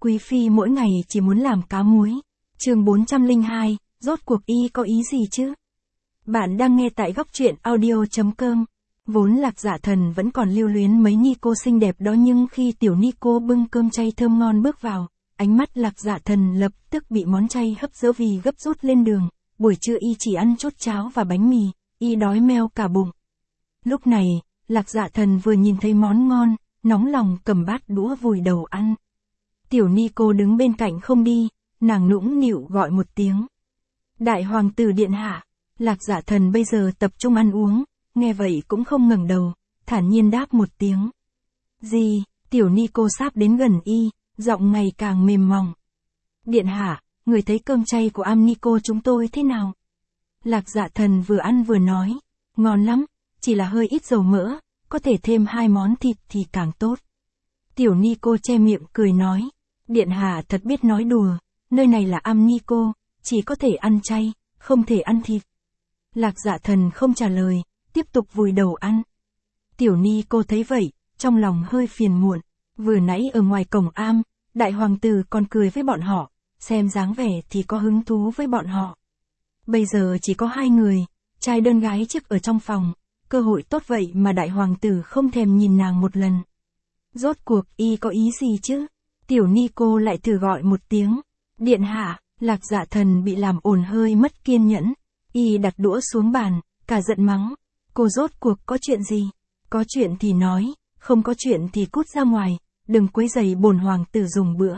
quý phi mỗi ngày chỉ muốn làm cá muối. Chương 402, rốt cuộc y có ý gì chứ? Bạn đang nghe tại góc truyện audio.com. Vốn Lạc Dạ Thần vẫn còn lưu luyến mấy ni cô xinh đẹp đó, nhưng khi tiểu ni cô bưng cơm chay thơm ngon bước vào, ánh mắt Lạc Dạ Thần lập tức bị món chay hấp dẫn vì gấp rút lên đường. Buổi trưa y chỉ ăn chút cháo và bánh mì, y đói meo cả bụng. Lúc này, Lạc Dạ Thần vừa nhìn thấy món ngon, nóng lòng cầm bát đũa vùi đầu ăn. Tiểu ni cô đứng bên cạnh không đi, nàng nũng nịu gọi một tiếng. Đại hoàng tử điện hạ. Lạc Dạ Thần bây giờ tập trung ăn uống, nghe vậy cũng không ngẩng đầu, thản nhiên đáp một tiếng. Gì? Tiểu ni cô sáp đến gần y, giọng ngày càng mềm mỏng. Điện hạ, người thấy cơm chay của am ni cô chúng tôi thế nào? Lạc Dạ Thần vừa ăn vừa nói. Ngon lắm, chỉ là hơi ít dầu mỡ, có thể thêm 2 món thịt thì càng tốt. Tiểu ni cô che miệng cười nói. Điện hạ thật biết nói đùa, nơi này là am ni cô, chỉ có thể ăn chay, không thể ăn thịt. Lạc Dạ Thần không trả lời, tiếp tục vùi đầu ăn. Tiểu ni cô thấy vậy, trong lòng hơi phiền muộn. Vừa nãy ở ngoài cổng am, đại hoàng tử còn cười với bọn họ, xem dáng vẻ thì có hứng thú với bọn họ. Bây giờ chỉ có 2 người, trai đơn gái chiếc ở trong phòng, cơ hội tốt vậy mà đại hoàng tử không thèm nhìn nàng một lần. Rốt cuộc y có ý gì chứ? Tiểu ni cô lại thử gọi một tiếng. Điện hạ. Lạc Dạ Thần bị làm ồn hơi mất kiên nhẫn. Y đặt đũa xuống bàn, cả giận mắng. Cô rốt cuộc có chuyện gì? Có chuyện thì nói, không có chuyện thì cút ra ngoài, đừng quấy rầy bổn hoàng tử dùng bữa.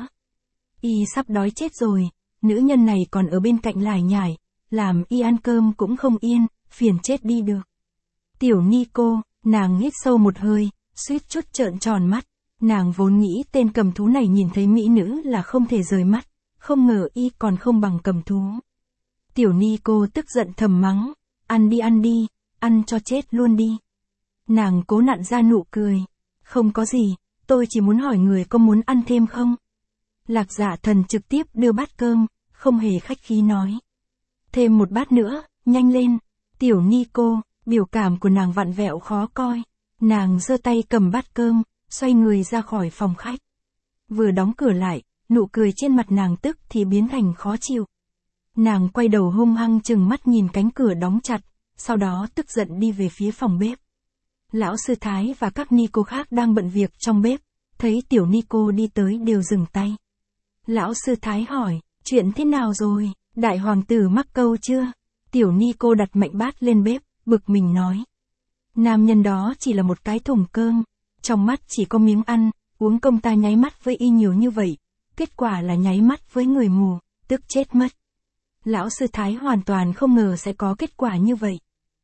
Y sắp đói chết rồi, nữ nhân này còn ở bên cạnh lải nhải, làm y ăn cơm cũng không yên, phiền chết đi được. Tiểu ni cô, nàng hít sâu một hơi, suýt chút trợn tròn mắt. Nàng vốn nghĩ tên cầm thú này nhìn thấy mỹ nữ là không thể rời mắt, không ngờ y còn không bằng cầm thú. Tiểu ni cô tức giận thầm mắng, ăn đi, ăn cho chết luôn đi. Nàng cố nặn ra nụ cười, không có gì, tôi chỉ muốn hỏi người có muốn ăn thêm không? Lạc Dạ Thần trực tiếp đưa bát cơm, không hề khách khí nói. Thêm một bát nữa, nhanh lên. Tiểu ni cô, biểu cảm của nàng vặn vẹo khó coi. Nàng giơ tay cầm bát cơm, xoay người ra khỏi phòng khách. Vừa đóng cửa lại, nụ cười trên mặt nàng tức thì biến thành khó chịu. Nàng quay đầu hung hăng chừng mắt nhìn cánh cửa đóng chặt, sau đó tức giận đi về phía phòng bếp. Lão sư thái và các ni cô khác đang bận việc trong bếp, thấy tiểu ni cô đi tới đều dừng tay. Lão sư thái hỏi, chuyện thế nào rồi, đại hoàng tử mắc câu chưa? Tiểu ni cô đặt mạnh bát lên bếp, bực mình nói. Nam nhân đó chỉ là một cái thùng cơm, trong mắt chỉ có miếng ăn, uống công ta nháy mắt với y nhiều như vậy, kết quả là nháy mắt với người mù, tức chết mất. Lão sư thái hoàn toàn không ngờ sẽ có kết quả như vậy.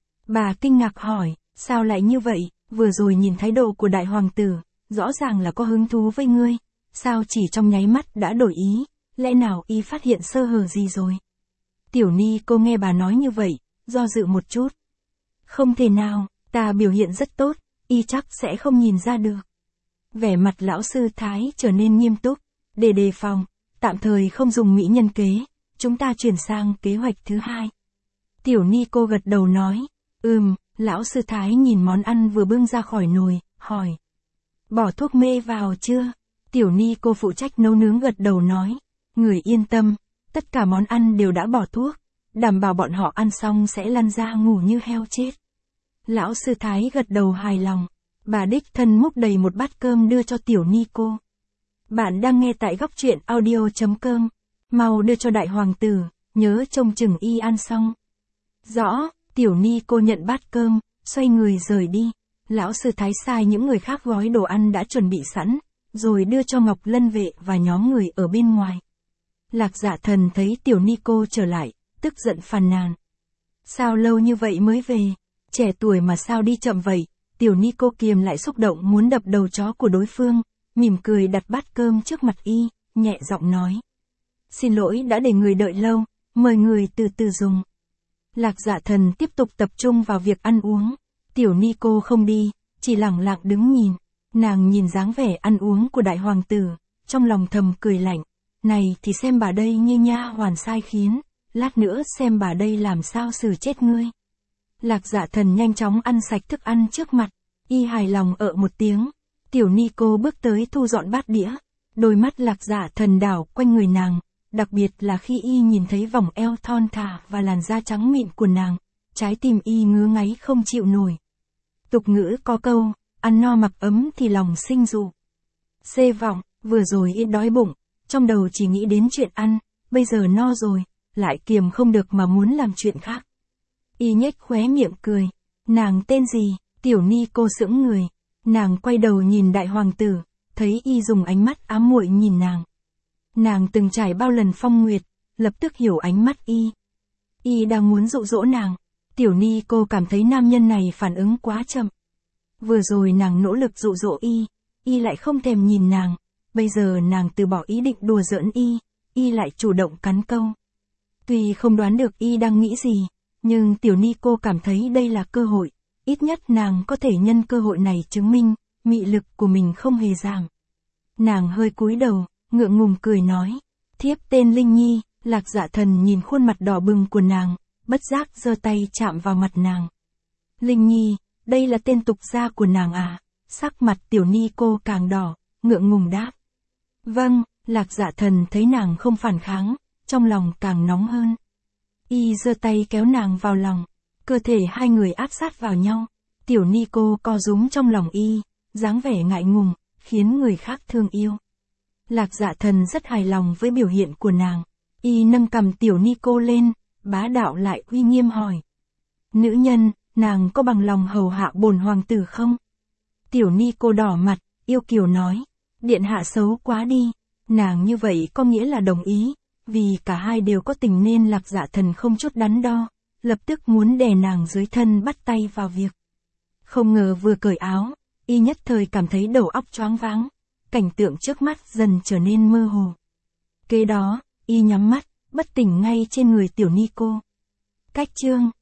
Bà kinh ngạc hỏi, sao lại như vậy, vừa rồi nhìn thái độ của đại hoàng tử, rõ ràng là có hứng thú với ngươi, sao chỉ trong nháy mắt đã đổi ý, lẽ nào y phát hiện sơ hở gì rồi? Tiểu ni cô nghe bà nói như vậy, do dự một chút. Không thể nào, ta biểu hiện rất tốt, y chắc sẽ không nhìn ra được. Vẻ mặt lão sư thái trở nên nghiêm túc, để đề phòng, tạm thời không dùng mỹ nhân kế, chúng ta chuyển sang kế hoạch thứ 2. Tiểu ni cô gật đầu nói, lão sư thái nhìn món ăn vừa bưng ra khỏi nồi, hỏi. Bỏ thuốc mê vào chưa? Tiểu ni cô phụ trách nấu nướng gật đầu nói, người yên tâm, tất cả món ăn đều đã bỏ thuốc, đảm bảo bọn họ ăn xong sẽ lăn ra ngủ như heo chết. Lão sư thái gật đầu hài lòng, bà đích thân múc đầy một bát cơm đưa cho tiểu ni cô. Bạn đang nghe tại góc truyện audio.com, mau đưa cho đại hoàng tử, nhớ trông chừng y ăn xong. Rõ, tiểu ni cô nhận bát cơm, xoay người rời đi. Lão sư thái sai những người khác gói đồ ăn đã chuẩn bị sẵn, rồi đưa cho Ngọc Lân vệ và nhóm người ở bên ngoài. Lạc Dạ Thần thấy tiểu ni cô trở lại, tức giận phàn nàn. Sao lâu như vậy mới về? Trẻ tuổi mà sao đi chậm vậy? Tiểu ni cô kiềm lại xúc động muốn đập đầu chó của đối phương, mỉm cười đặt bát cơm trước mặt y, nhẹ giọng nói. Xin lỗi đã để người đợi lâu, mời người từ từ dùng. Lạc Dạ Thần tiếp tục tập trung vào việc ăn uống. Tiểu ni cô không đi, chỉ lẳng lặng đứng nhìn. Nàng nhìn dáng vẻ ăn uống của đại hoàng tử, trong lòng thầm cười lạnh. Này thì xem bà đây như nha hoàn sai khiến, lát nữa xem bà đây làm sao xử chết ngươi. Lạc Dạ Thần nhanh chóng ăn sạch thức ăn trước mặt, y hài lòng một tiếng. Tiểu ni cô bước tới thu dọn bát đĩa, Đôi mắt Lạc Dạ Thần đảo quanh người nàng, đặc biệt là khi y nhìn thấy vòng eo thon thả và làn da trắng mịn của nàng, trái tim y ngứa ngáy không chịu nổi. Tục ngữ có câu, ăn no mặc ấm thì lòng sinh dục. Xê vọng, vừa rồi y đói bụng, trong đầu chỉ nghĩ đến chuyện ăn, bây giờ no rồi, lại kiềm không được mà muốn làm chuyện khác. Y nhếch khóe miệng cười. Nàng tên gì? Tiểu Ni cô sững người. Nàng quay đầu nhìn đại hoàng tử, thấy y dùng ánh mắt ám muội nhìn nàng. Nàng từng trải bao lần phong nguyệt, lập tức hiểu ánh mắt y. Y đang muốn dụ dỗ nàng. Tiểu Ni cô cảm thấy nam nhân này phản ứng quá chậm. Vừa rồi nàng nỗ lực dụ dỗ y lại không thèm nhìn nàng. Bây giờ nàng từ bỏ ý định đùa giỡn y lại chủ động cắn câu. Tuy không đoán được y đang nghĩ gì, nhưng Tiểu Ni cô cảm thấy đây là cơ hội. Ít nhất nàng có thể nhân cơ hội này chứng minh, mị lực của mình không hề giảm. Nàng hơi cúi đầu, ngượng ngùng cười nói. Thiếp tên Linh Nhi. Lạc Dạ Thần nhìn khuôn mặt đỏ bừng của nàng, bất giác giơ tay chạm vào mặt nàng. Linh Nhi, đây là tên tục gia của nàng à? Sắc mặt Tiểu Ni cô càng đỏ, ngượng ngùng đáp. Vâng. Lạc Dạ Thần thấy nàng không phản kháng, trong lòng càng nóng hơn. Y giơ tay kéo nàng vào lòng, cơ thể hai người áp sát vào nhau. Tiểu Ni cô co rúm trong lòng y, dáng vẻ ngại ngùng, khiến người khác thương yêu. Lạc Dạ Thần rất hài lòng với biểu hiện của nàng. Y nâng cầm Tiểu Ni cô lên, bá đạo lại uy nghiêm hỏi. Nữ nhân, nàng có bằng lòng hầu hạ bổn hoàng tử không? Tiểu Ni cô đỏ mặt, yêu kiều nói. Điện hạ xấu quá đi. Nàng như vậy có nghĩa là đồng ý, vì cả hai đều có tình nên Lạc Dạ Thần không chút đắn đo, lập tức muốn đè nàng dưới thân bắt tay vào việc. Không ngờ vừa cởi áo, y nhất thời cảm thấy đầu óc choáng váng, cảnh tượng trước mắt dần trở nên mơ hồ. Kế đó, y nhắm mắt, bất tỉnh ngay trên người Tiểu Ni cô. Cách chương